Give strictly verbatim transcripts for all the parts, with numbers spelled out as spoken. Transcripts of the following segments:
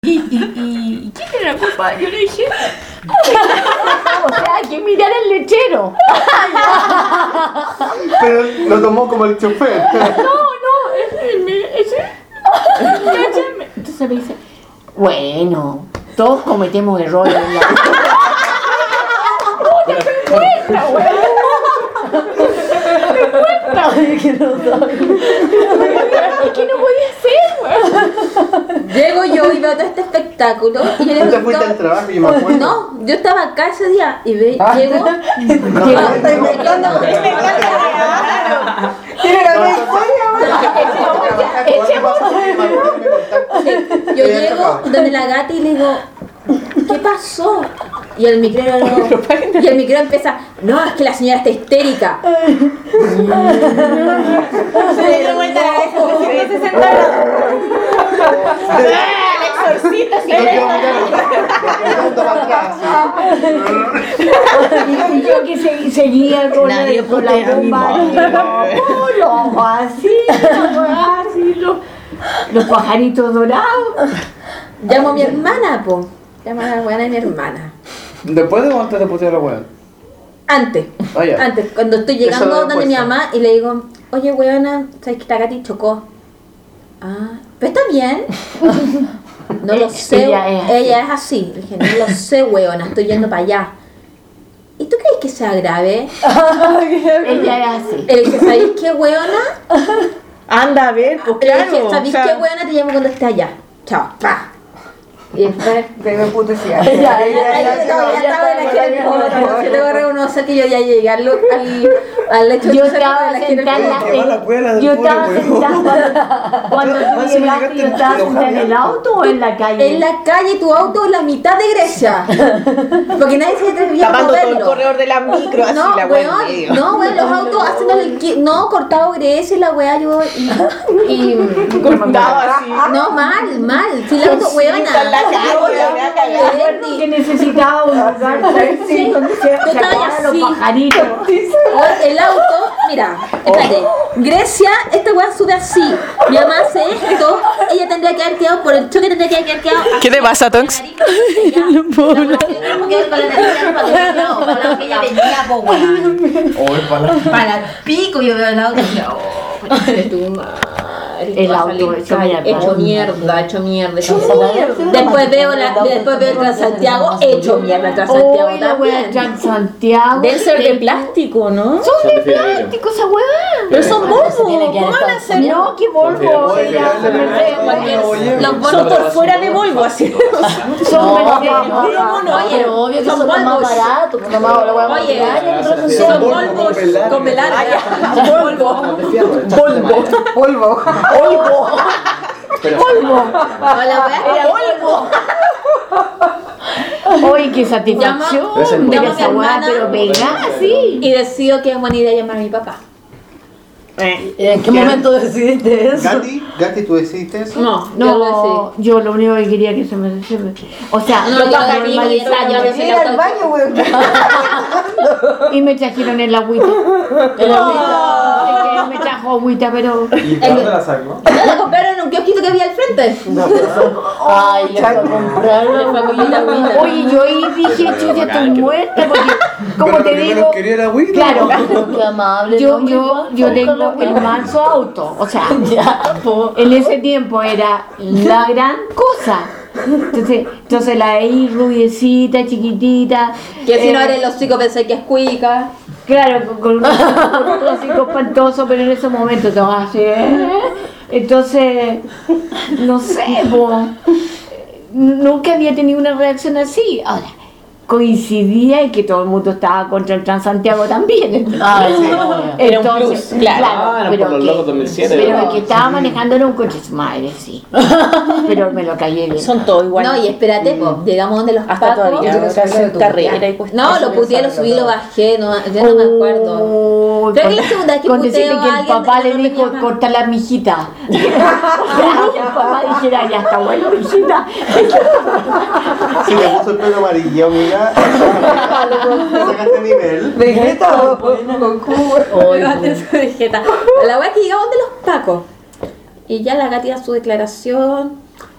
¿Y, y, y quién era la culpa? Yo le dije. O sea, hay que mirar el lechero. Pero lo tomó como el chofer. No, no, ese. ese. Entonces me dice, Bueno, todos cometemos errores en la vida. ¡No, te cuenta, güey! Es que no sabe. Es que no podía ser, güey. Llego yo y veo todo este espectáculo y yo le Tú te pregunto, fuiste al trabajo y yo me acuerdo. no, yo estaba acá ese día y ve, Ah. llego. No, Ah, está inventando. no, Tiene la misma historia, Yo llego donde la gata y le digo, ¿qué pasó? Y el micrero y el micrero empieza, no, es que la señora está histérica. Se le dio vuelta la cabeza trescientos sesenta grados. El exorcista, sí. Y yo que se- seguía con la, Nadie con la putea a mi bomba. madre. Los así, así, los, los pajaritos dorados. Llamo a mi hermana, po. Llamo a la buena de mi hermana. ¿Después de o antes de putear a la weá? Antes, Ah, ya. antes, cuando estoy Eso llegando después, donde mi sí. mamá y le digo, oye, weona, ¿sabes que la Katy chocó? Ah, ¿pero está bien? No lo sé, Ella es así. ella es así. Le dije, no lo sé, weona, estoy yendo para allá. ¿Y tú crees que sea grave? Ella es así. Le dije, ¿sabéis qué, weona? Anda a ver, pues Le claro. dije, ¿sabéis o sea, qué, weona? Te llamo cuando esté allá. Chao, pa. Y después... Pero putecía. Ay, no, ya estaba en la gira del pobre. Yo tengo que reconocer que yo ya llegué al, al, al lecho Yo de estaba la gira del sentada en la- pobre. Que va la cuela del Yo pobre estaba weón. sentada cuando tú Más si me llegaste, llegaste yo estaba enojada, sentada en el ya. auto o en la calle. En la calle, tu auto en la mitad de Grecia. Porque nadie se atrevía a Tapando todo el moverlo. corredor de la micro, así No, la wea en weón, medio. no, weón, los autos haciéndole el qui- no, cortado Grecia y la weá yo y, y Cortado así. no, mal, mal, si el auto, Cosita en la weona. calle, me ha cagado. Recuerdo que necesitaba un lugar Sí, donde se Yo estaba sacaban los así. pajaritos. Weón, el auto, mira, espérate, Grecia, esta weá sube así, mi mamá hace esto, ella tendría que haber quedado, por el choque tendría que haber quedado. ¿Qué te pasa, Tonks? Para que ella venía, po, weón. O es para la... Para el pico yo veo el auto y digo, oh, concha de tu madre. El auto hecho mierda. Hecho mierda, hecho mierda. Hecho mierda. Después veo, la, después veo el Transantiago hecho mierda, el Transantiago Hoy la wea también. Transantiago. Deben ser de plástico, ¿no? Son de plástico esa weá. Pero son Volvo. ¿Cómo van a ser? No, que Volvo. Oye, Ella ya, Mercedes. Los Son bonos por fuera de Volvo, así. Son Mercedes. Oye, obvio que son son más Volvos. baratos. Pues nomás la weá más Oye, grande, son entonces son son- polvos con velar. Volvo. Polvo. Polvo. Polvo. No, la weá era polvo. Oye, qué satisfacción. Llama- Mira llama a esa mi weá, hermana. pero pegada, sí. Y decido que es buena idea llamar a mi papá. ¿En qué momento decidiste eso? Gati, Gati, ¿tú decidiste eso? No, yo lo decidí. No, yo lo único que quería que se me... se me- o sea, No, lo yo para lo vi, normalizar, yo yo lo me- vi. al baño, weón. y me trajeron el agüita. El agüita. Es que me trajo agüita, pero... ¿Y de dónde la sacó? No, la compraron en un kiosquito que había al frente. Ay, le fue a comprar. Le fue a comprar la agüita. Oye, yo ahí dije, chucha, estoy muerta, porque, como Pero te lo que digo... menos quería era agüita. Claro, Qué amable. yo, yo, yo tengo el manso auto, o sea, en ese tiempo era la gran cosa. Entonces, entonces la ahí rubiecita, chiquitita. Que si no eh, eres los chicos pensé que es cuica. Claro, con, con, con un hocico espantoso, pero en ese momento te vas así, ¿eh? Entonces, no sé, po, nunca había tenido una reacción así. Ahora, coincidía en que todo el mundo estaba contra el Transantiago también. Ah, sí. Era un Entonces, plus, claro. Ah, eran pero por los que- locos dos mil siete, Pero ¿verdad? el que estaba manejando era un coche su madre, sí. Pero me lo callé bien. Son todos iguales. No, y espérate, po, llegamos donde los Hasta pacos. todavía. Yo Hasta hacer carrera y cuestiones. No, lo puteé, lo subí, lo bajé, no, yo no me acuerdo. Oh, Pero con- es la segunda vez que con puteo decirle a que el alguien papá que le no dijo me llama. corta la mijita. Y el papá dijera, ya está bueno, mijita. Si me puso el pelo amarillo, mira. Sacaste nivel. Vegeta, Levante su vegeta. La weá es que llegamos de los pacos. Y ya la Gati da su declaración.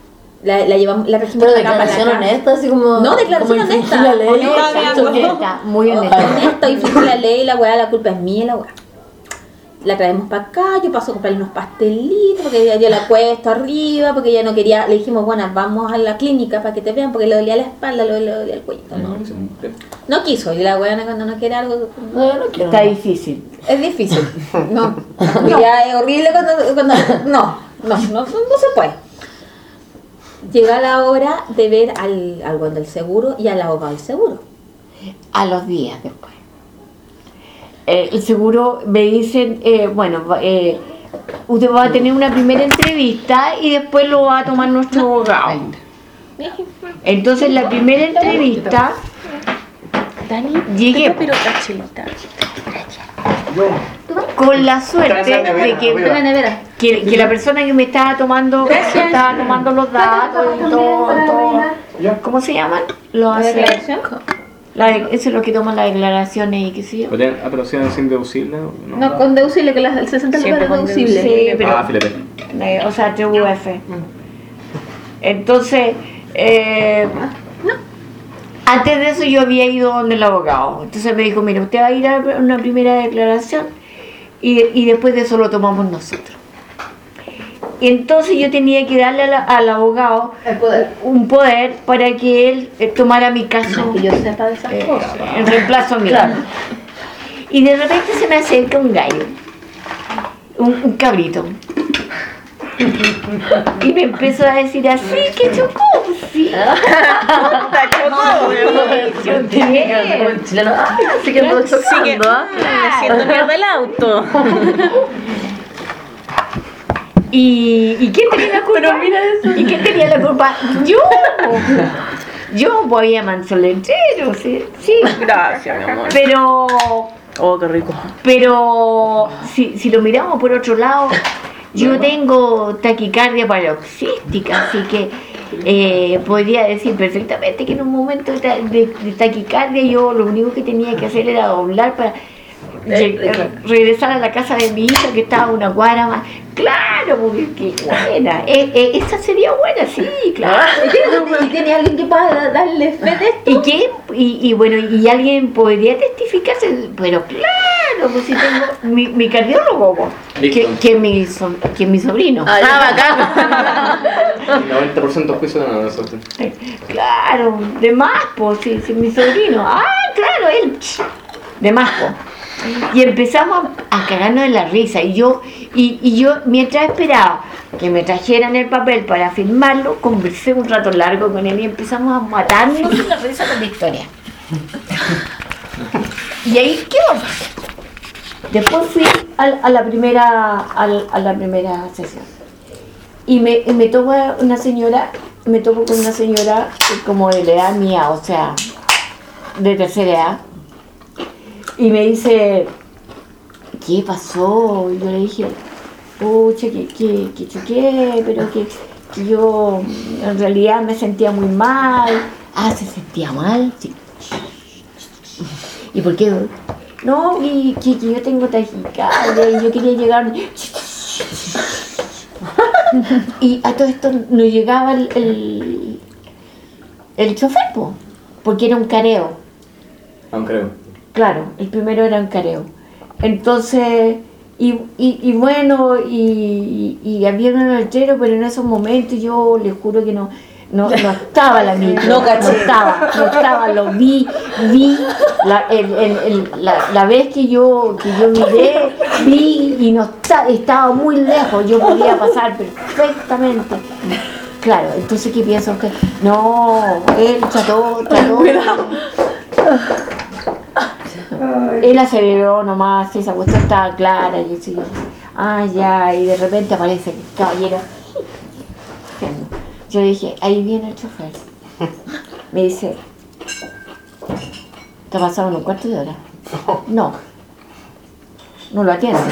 La, la llevamos, la trajimos Pero para acá, para declaración acá. honesta, así como. No, declaración como infringir honesta. la ley. Honesta, honesta, muy honesta. honesta, y fui la ley, la weá, la culpa es mía, la weá. La traemos para acá, yo paso a comprarle unos pastelitos, porque ella, yo la acuesto arriba, porque ella no quería, le dijimos, bueno, vamos a la clínica para que te vean, porque le dolía la espalda, le, le dolía el cuello. No, no quiso, y la weá cuando no quiere algo, No, no quiero. Está difícil. es difícil. No, ya es horrible cuando, cuando no, no, no, no se puede. Llega la hora de ver al, al buen del seguro y al abogado del seguro. A los días después. Eh, el seguro me dicen, eh, bueno, eh, usted va a tener una primera entrevista y después lo va a tomar nuestro abogado. Entonces la primera entrevista llegué pero cachilita. con la suerte de que, En la nevera. que, que la persona que me estaba tomando estaba tomando los datos y todo, todo. ¿Cómo se llaman? Lo hace, la de- eso es lo que toman las declaraciones y qué sé yo. ¿Podrían aproximadamente sin deducible? No. No, con deducible, que las, el sesenta Siempre lucas con es deducible. Sí, pero Ah, filete. eh, o sea, T U F. Entonces, eh, antes de eso yo había ido donde el abogado. Entonces me dijo, mira, usted va a ir a una primera declaración y, y después de eso lo tomamos nosotros. Y entonces yo tenía que darle a la- al abogado El poder. un poder para que él eh, tomara mi caso Que yo sepa de esas eh, cosas. en reemplazo mío. Y de repente se me acerca un gallo, un, un cabrito. Y me empezó a decir así, que chocó, sí. El chileno, ah, así que ando chocando, ¿ah? Haciendo mierda el auto. ¿Y, ¿Y quién tenía la culpa? ¿Y quién tenía la culpa? Yo. Yo voy a mansolentero, sí, sí. Gracias, mi amor. Pero, Oh, qué rico. pero si, si lo miramos por otro lado, yo tengo taquicardia paroxística, así que eh, podría decir perfectamente que en un momento de, ta- de- de taquicardia yo lo único que tenía que hacer era doblar para re- regresar a la casa de mi hija que estaba a una cuadra más. Claro, porque qué buena. Eh, eh, esa sería buena, sí, claro. ¿Y tiene alguien que pueda darle fe de esto? ¿Y qué? Y, y bueno, y alguien podría testificarse, pero claro, pues si tengo mi, mi cardiólogo, pues, Listo. que, que, mi, so- que mi sobrino. Ah, El noventa por ciento juicio de nada nosotros. Claro, de más, pues, si, si mi sobrino. Ah, claro, él. De más, pues. Y empezamos a, a cagarnos de la risa. Y yo, y, y yo, mientras esperaba que me trajeran el papel para firmarlo, conversé un rato largo con él y empezamos a matarnos de la risa con la historia. Y ahí quedó. Después fui al- a, la primera al- a la primera sesión. Y me, y me topo una señora, me topo con una señora como de la edad mía, o sea, de tercera edad. Y me dice, ¿qué pasó? Y yo le dije, pucha, que, que, que choqué, pero que, que yo en realidad me sentía muy mal. Ah, ¿se sentía mal? Sí. ¿Y por qué? No, y que, que yo tengo taquicardia y yo quería llegar. Y a todo esto no llegaba el, el, el chofer, po, porque era un careo. Aún creo. Claro, el primero era un careo. Entonces, y, y, y bueno, y, y, y había un letrero, pero en esos momentos yo les juro que no, no, no estaba la micro. No caché. estaba, no estaba, lo vi, vi la, el, el, el- la, la vez que yo, que yo miré, vi y no está, estaba muy lejos, yo podía pasar perfectamente. Claro, entonces ¿qué pienso? Que no, él trató, trató. Él aceleró nomás, esa cuestión estaba clara, y así, ah ya, y de repente aparece el caballero. Yo dije, ahí viene el chofer. Me dice, ¿te ha pasado en un cuarto de hora? No, no lo atiende.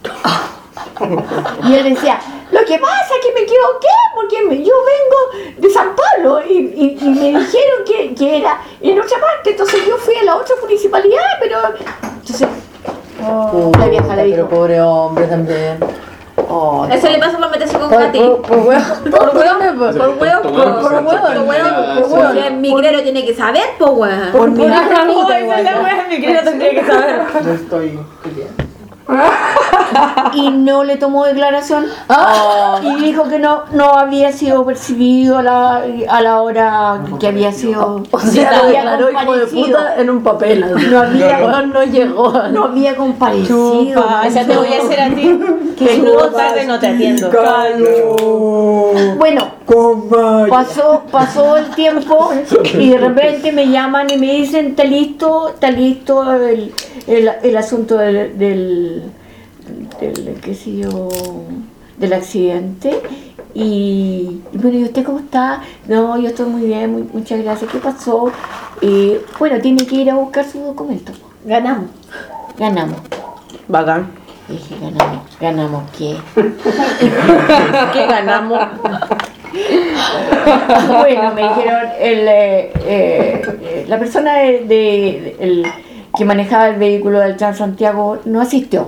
Y él decía, lo que pasa es que me equivoqué porque me- yo vengo de San Pablo y, y- y me dijeron que, que era en otra parte, entonces yo fui a la otra municipalidad, pero... Entonces, la vieja le Pero dijo, pobre hombre también. Oh, Eso le pasa por meterse con Por, Katy. por, por huevo. Por huevo. Ese Por huevo, tonto por huevo, por ese huevo, tonto por huevo. huevo. Porque el migrero tiene que saber, po, weón. Por mi Por ramita igual. la wea mi querido tendría que saber. No estoy queriendo. y no le tomó declaración Ah. y dijo que no no había sido percibido a la, a la hora que había sido. O sea, no lo había declaró hijo de comparecido. puta en un papel. así. No había, No, no llegó. no había comparecido. Chupa, esa te voy a hacer a ti. Que llego tarde no te atiendo. Bueno, pasó, pasó el tiempo y de repente me llaman y me dicen, está listo, está listo el, el, el asunto del, del, del, qué sé yo, del accidente. Y, y bueno, ¿y usted cómo está? No, yo estoy muy bien, muy- muchas gracias. ¿Qué pasó? Y bueno, tiene que ir a buscar su documento. Ganamos. Ganamos. Bacán. Y dije, ganamos, ¿ganamos qué? ¿Qué ganamos? Bueno, me dijeron, el, eh, eh, la persona de, de- el, que manejaba el vehículo del Transantiago no asistió.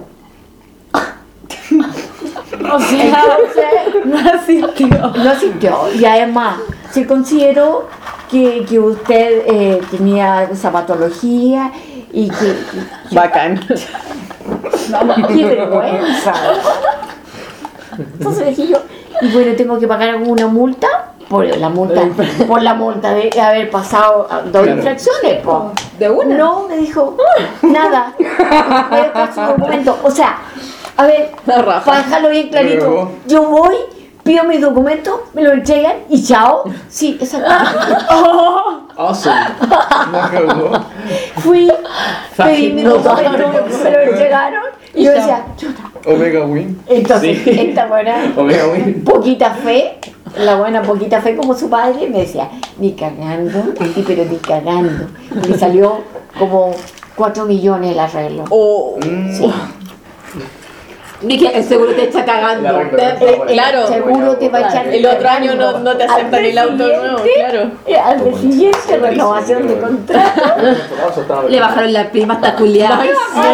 O sea, Entonces, no asistió. no asistió. Y además, se consideró que, que usted eh, tenía esa patología y que... Bacán. ¡Qué vergüenza! Entonces dije yo, y bueno, tengo que pagar alguna multa por la multa, por la multa de haber pasado dos infracciones, po. ¿De una? No, me dijo, nada, voy a buscar su documento. O sea, a ver, La raja. para dejarlo bien clarito, Luego. yo voy, pido mis documentos, me lo entregan y chao. Sí, exacto. Awesome. La cagó. Fui, pedí mis documentos, me lo entregaron y yo decía, chuta. Omega Win. Entonces, Sí. esta buena, Omega Win. poquita fe, la buena poquita fe como su padre, me decía, ni cagando, sí, pero ni cagando. Y le salió como cuatro millones el arreglo. Oh. Sí. Dije, el seguro te está cagando. La arreglo. Te- Eh, Claro. seguro te va a echar El otro año no, no te aceptan Al el auto siguiente, nuevo, claro. eh, Al día siguiente, renovación de contrato. Le bajaron la prima hasta culiada.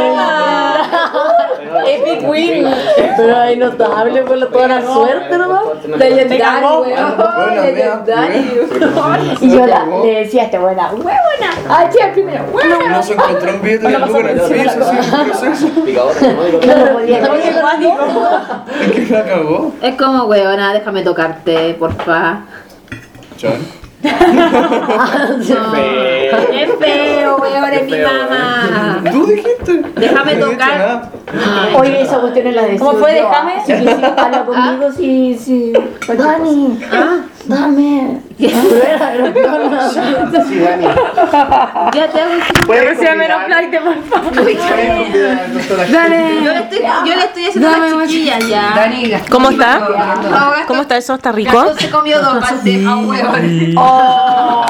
Epic win. Pero ahí notable por la- toda la suerte nomás. Legendario, weón. Bueno, Legendario. Y yo la- le decía a esta buena, huevona, ah, sí, al primero, huevona. No se encontró un billete de lucas en el piso, sí, ¿qué es eso? No lo podía creer. Es que la cagó. Es como, weona, déjame tocarte, porfa. Chan. No. Es feo, weón, es mi feo, mamá. Tú dijiste. Déjame No he dicho tocar. nada. Ay. Oye, esa cuestión es la de ¿Cómo fue? Déjame. Sí, sí, habla conmigo, sí, sí. Dani, dame. Sí, Dani. Ya te hago un Puedes Recibe menos convidar- flight, por favor. puedes convidar al doctor aquí. Yo le estoy, yo le estoy haciendo una chiquilla ya. ¿Cómo está? ¿Cómo está eso? ¿Está rico? Se comió dos partes a huevón.